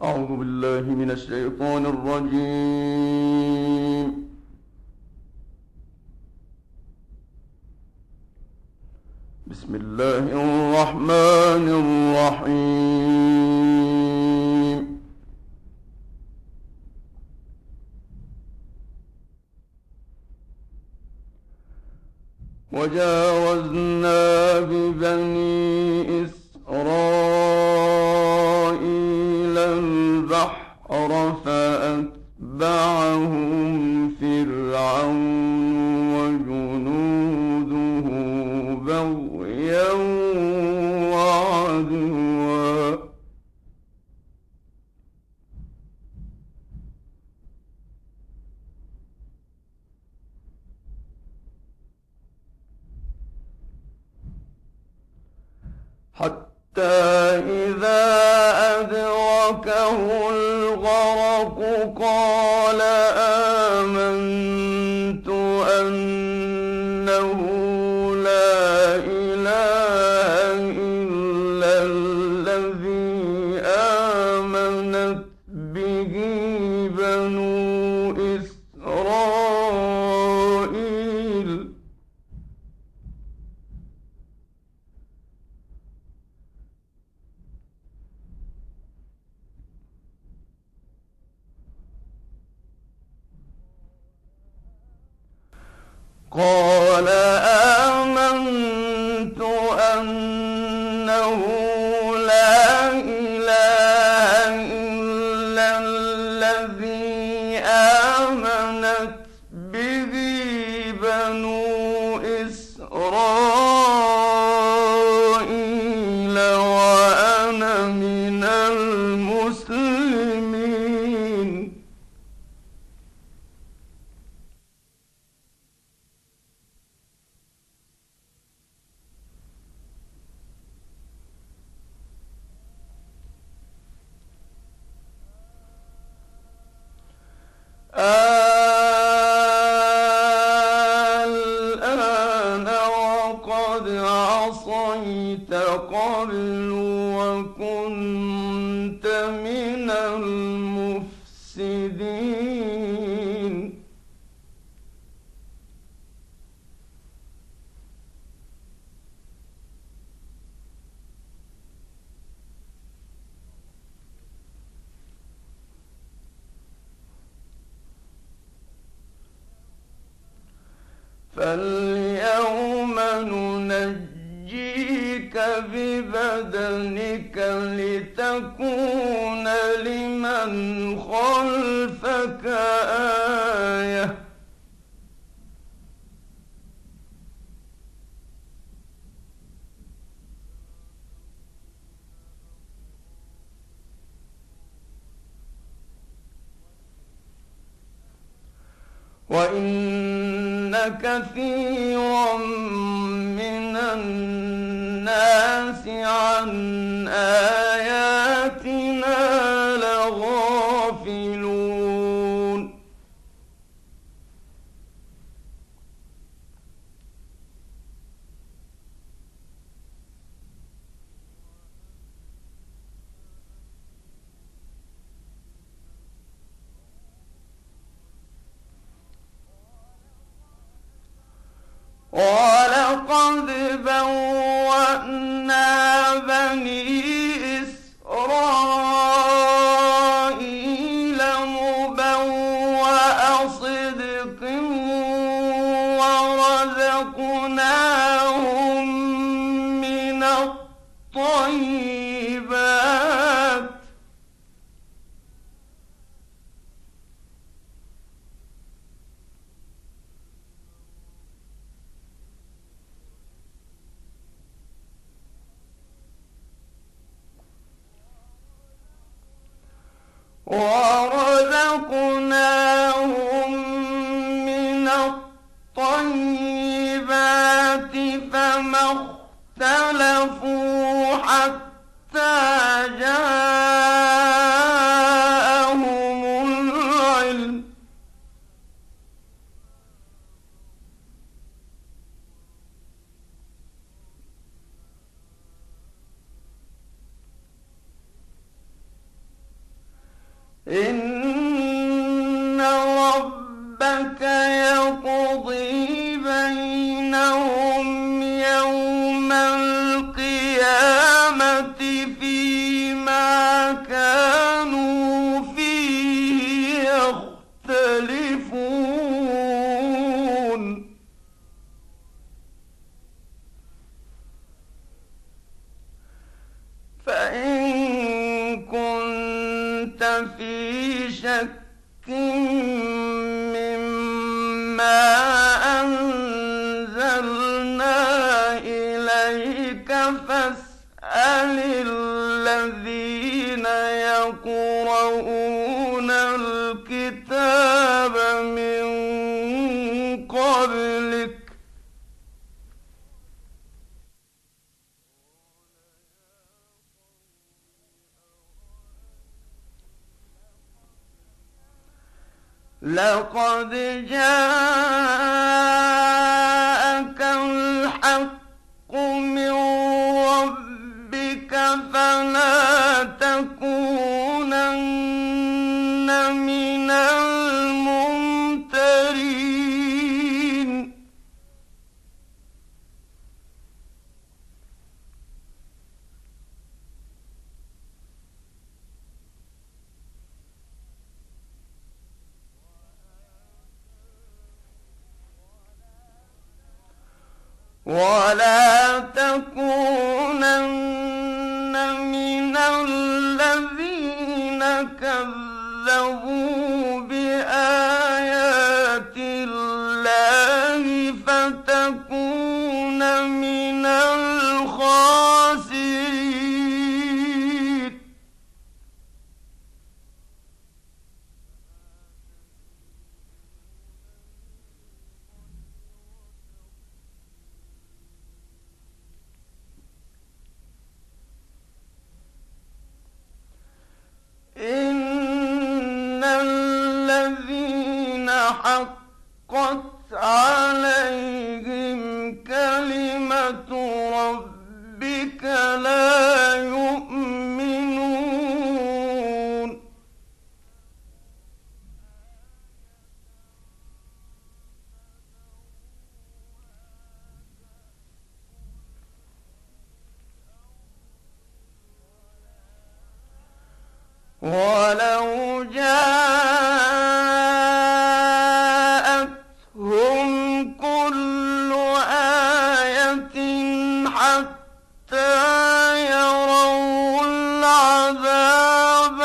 أعوذ بالله من الشيطان الرجيم. بسم الله الرحمن الرحيم. وجاوزنا ببني إسرائيل البحر فأتبعهم فرعون وجنوده بغيا وعدوا حتى إذا أدركه الغرق قال آمنت أنه لا إله إلا الذي آمنت به بنو إسرائيل قال آمنت أنه لا إله إلا الذي آمنت به بنو إسرائيل وأنا من المسلمين. الآن وقد عصيت قبل وكنت من المفسدين. فاليوم ننجيك ببدنك لتكون لمن خلفك آية. وإن كثيرا من الناس عن آياتنا لغافلون. ولقد بوأنا بني إسرائيل مبوأ صدق ورزقناهم من الطيبات فما اختلفوا حتى جاءهم العلم. إن ربك يقضي بينهم يوم القيامة فيما كانوا فيه يختلفون. فإن كنت في شك مما أنزلنا إليك فاسأل الذين يقرؤون الكتاب من قبلك لقد جاءك الحق من ربك فلا تكونن من الممترين. ولا تكونن من الذين كذبوا بآيات الله فتكون من الخاسرين. إن الذين حقت عليهم كلمة ربك لا يؤمنون. ولو جاءتهم كل آية حتى يروا العذاب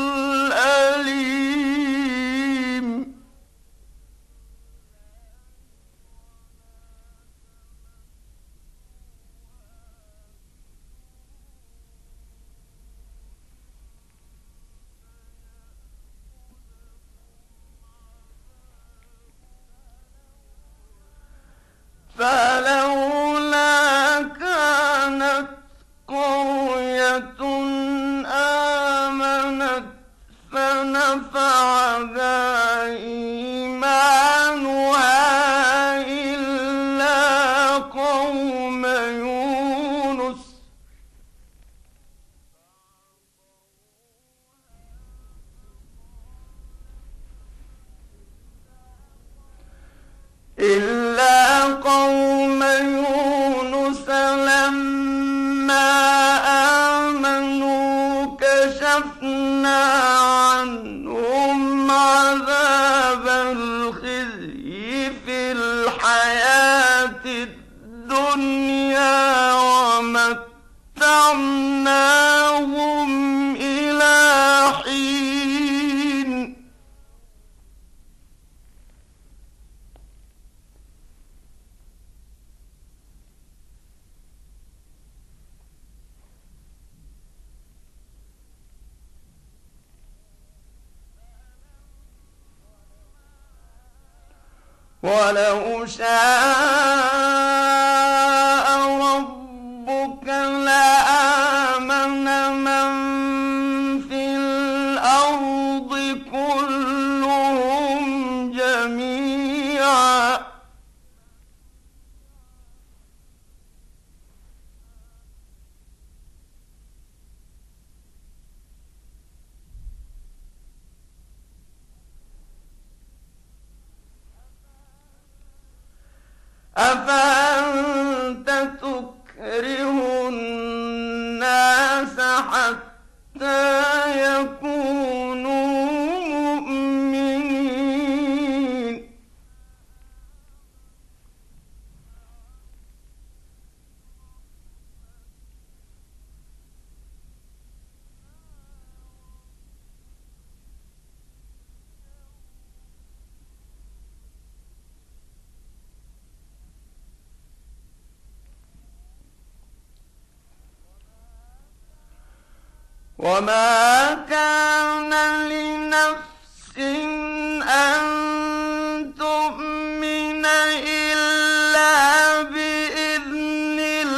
الأليم. فلولا كانت قرية آمنت فنفعها إيمانها إلا قوم يونس لما آمنوا كشفنا عنهم عذاب الخزي في الحياة الدنيا ومتعناهم إلى حين. ولو شاء ربك لآمن من في الأرض كلهم جميعا أفأنت تكره الناس حتى يكونوا مؤمنين وما كان لنفس أن تؤمن إلا بإذن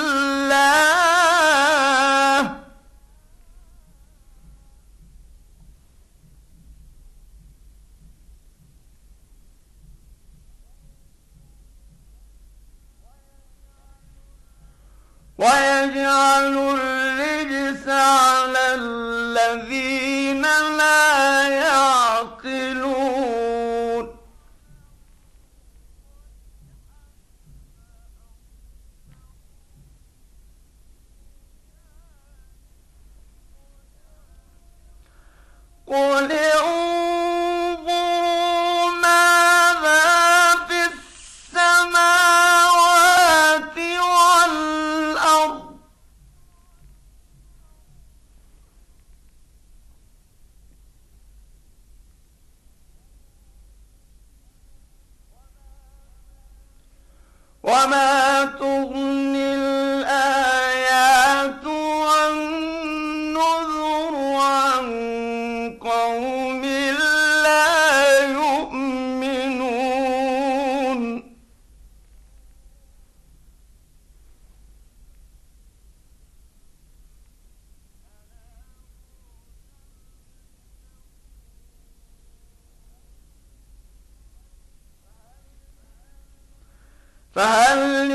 الله ويجعل الرجس على الذين لا يعقلون قل انظروا ماذا في السماوات والأرض وما تغني الآيات والنذر عن قوم لا يؤمنون فهل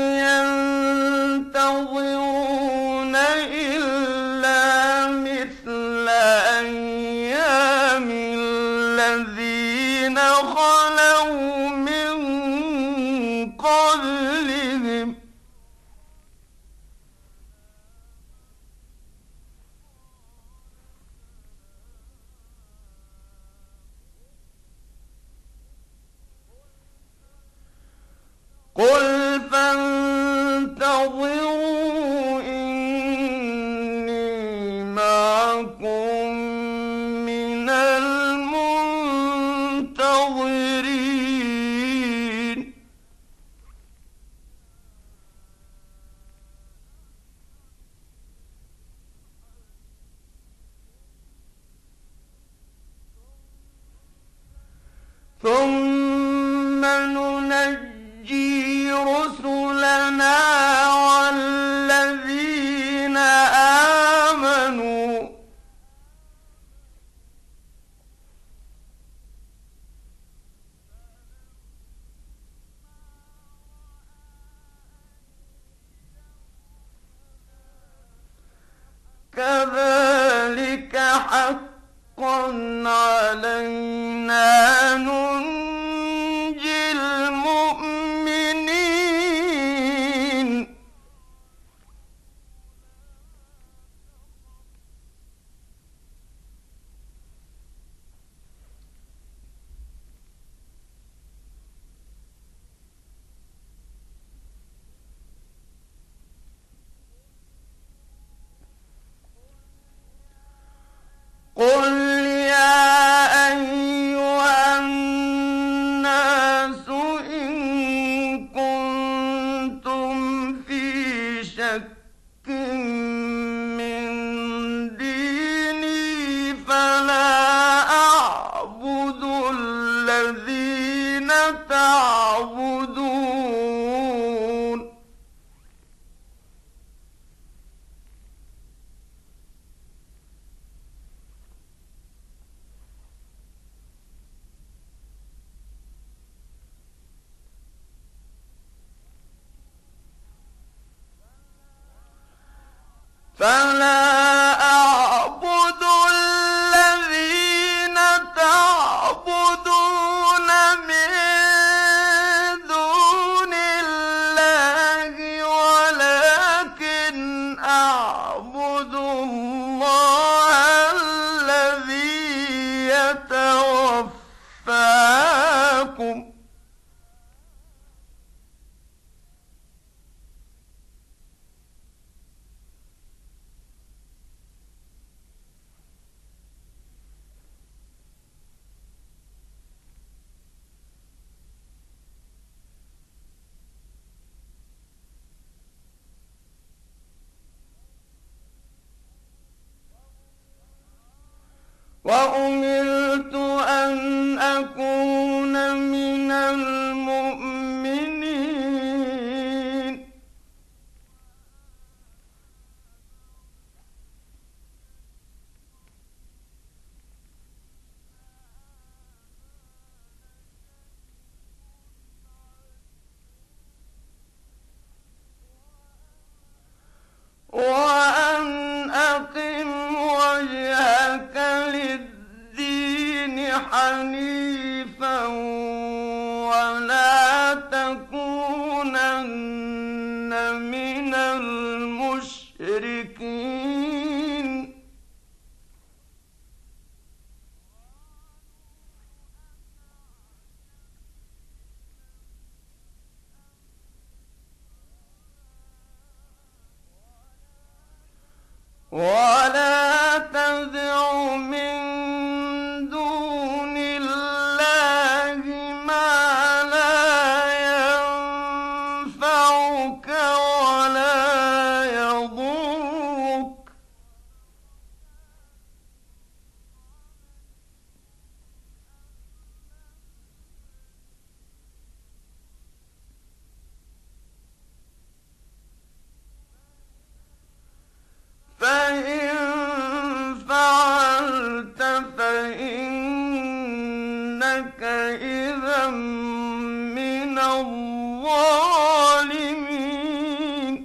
ينتظرون إلا مثل أيام الذين خلوا من قبلهم قل فانتظروا إني معكم من المنتظرين ثم ننجي رسلنا والذين آمنوا كذلك حقا علينا ننجي المؤمنين قل يا أيها الناس إن كنتم في شك من ديني فلا أعبد الذين تعبدون فلا أعبد الذين تعبدون من دون الله أمرت أن أكون من المؤمنين وأن أقم وجهك للدين حنيفا ولا تكونن من المشركين ولا تدع من دون الله ما لا ينفعك ولا يضرك فإن فعلت فإنك إذا من الظالمين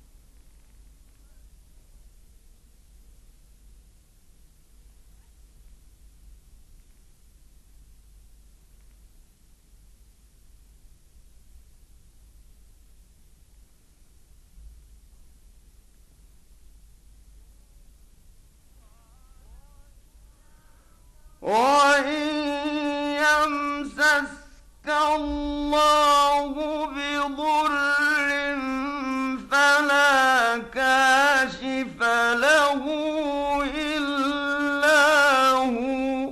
وإن يمسسك الله بضر فلا كاشف له إلا هو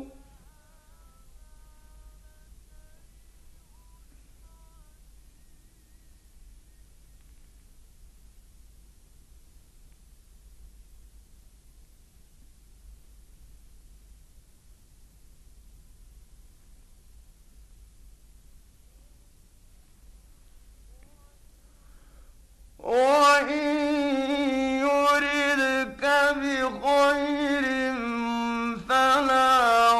وإن يردك بخير فلا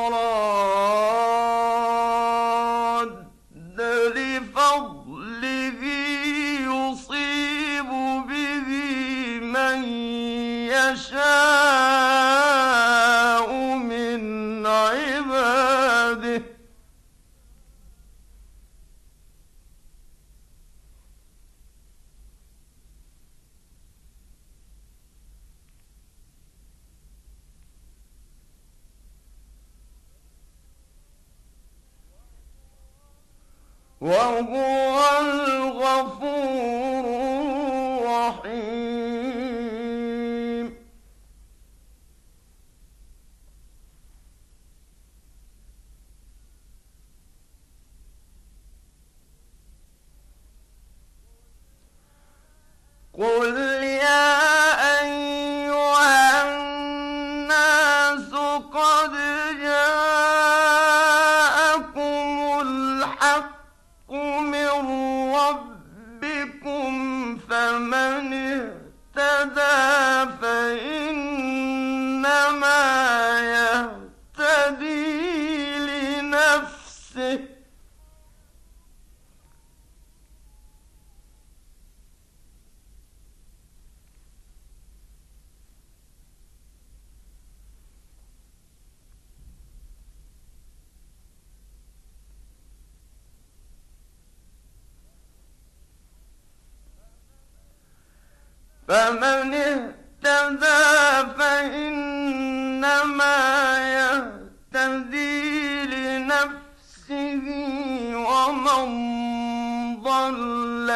راد لفضله يصيب به من يشاء من عباده وهو الغفور الرحيم قل يا أيها الناس قد جاءكم الحق من ربكم فمن اهتدى فإنما يهتدي لنفسه فمن اهتدى فإنما يهتدي لنفسه ومن ضل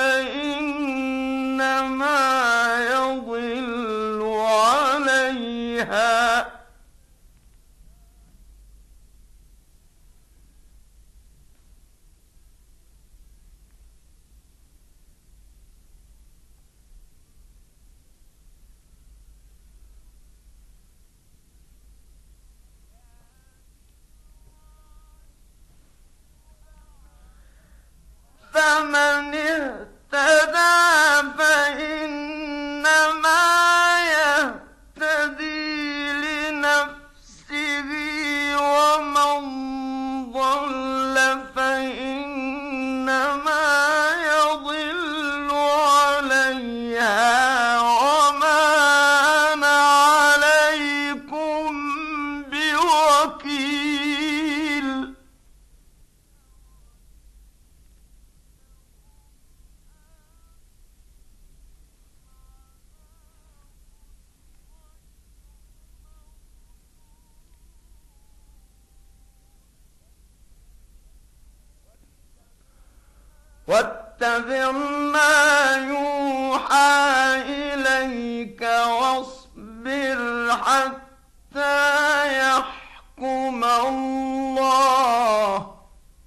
فإنما يضل عليها واتبع ما يوحى إليك واصبر حتى يحكم الله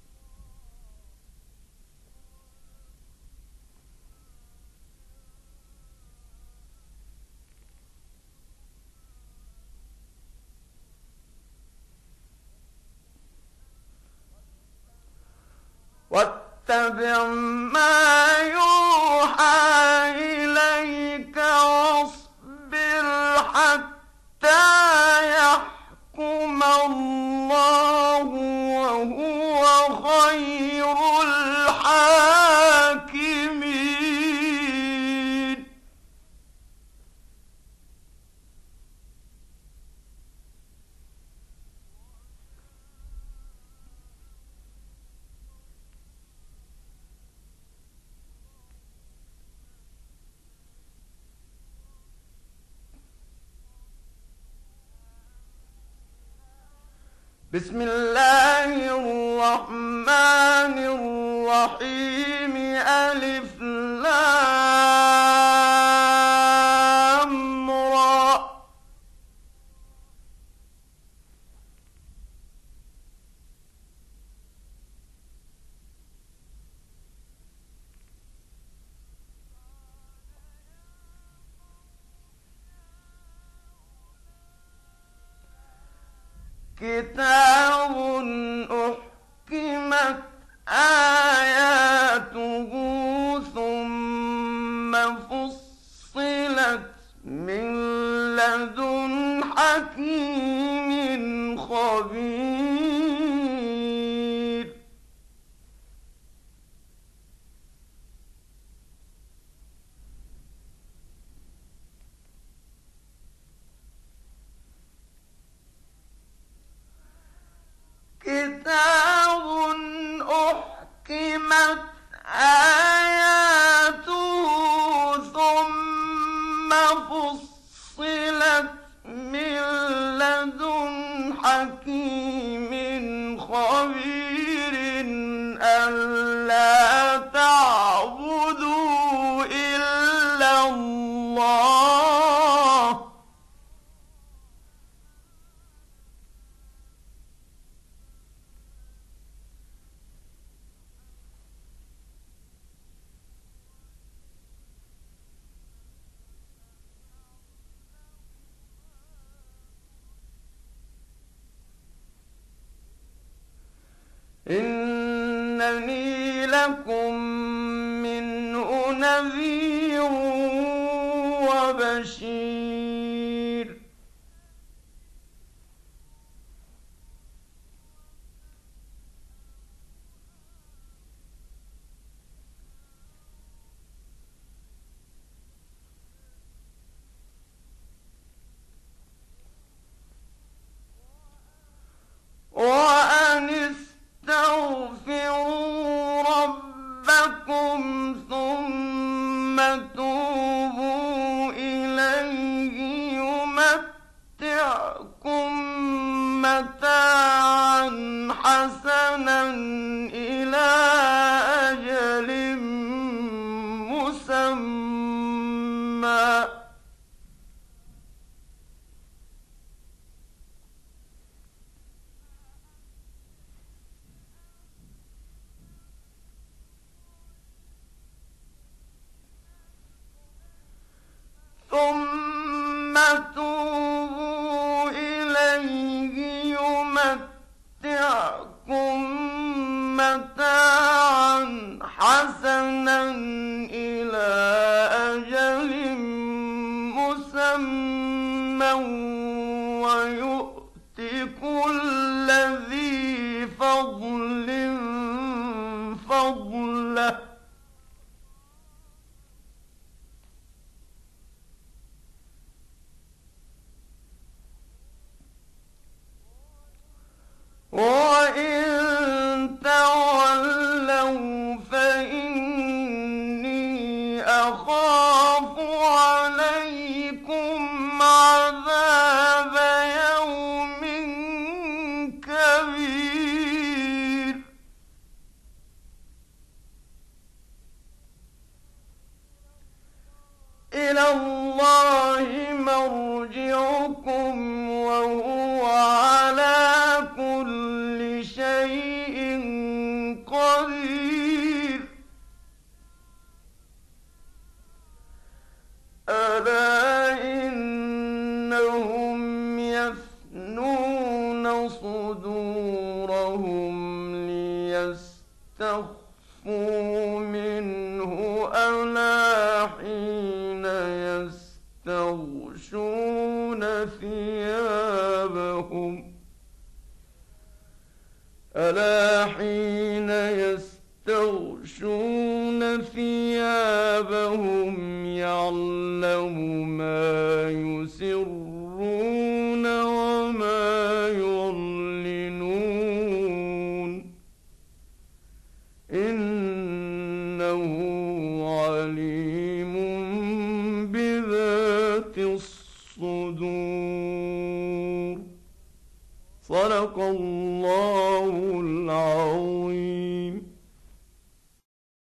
واتبع ما يوحى إليك واصبر حتى يحكم الله وهو خير الحاكمين بسم الله الرحمن الرحيم ألف لام را كتاب أحكمت آياته ثم فصلت من لدن حكيم خبير كتاب أحكمت آياته ثم فصلت من لدن حكيم خبير ألا تعبدوا إلا الله إنني لكم منه نذير وبشير وأن استغفروا ربكم ثم توبوا إليه يمتعكم متاعا حسنا إلى أجل مسمى ثم توبوا إليه يمتعكم متاعا حسنا إلى أجل مسمى ويؤت كل ذي فضل فضله وإن تولوا فإني أخاف عليكم عذاب يوم يثنون صدورهم ليستخفوا منه ألا حين يستغشون ثيابهم يعلم ما يسرون وما يعلنون إنه عليم بذات الصدور. صدق الله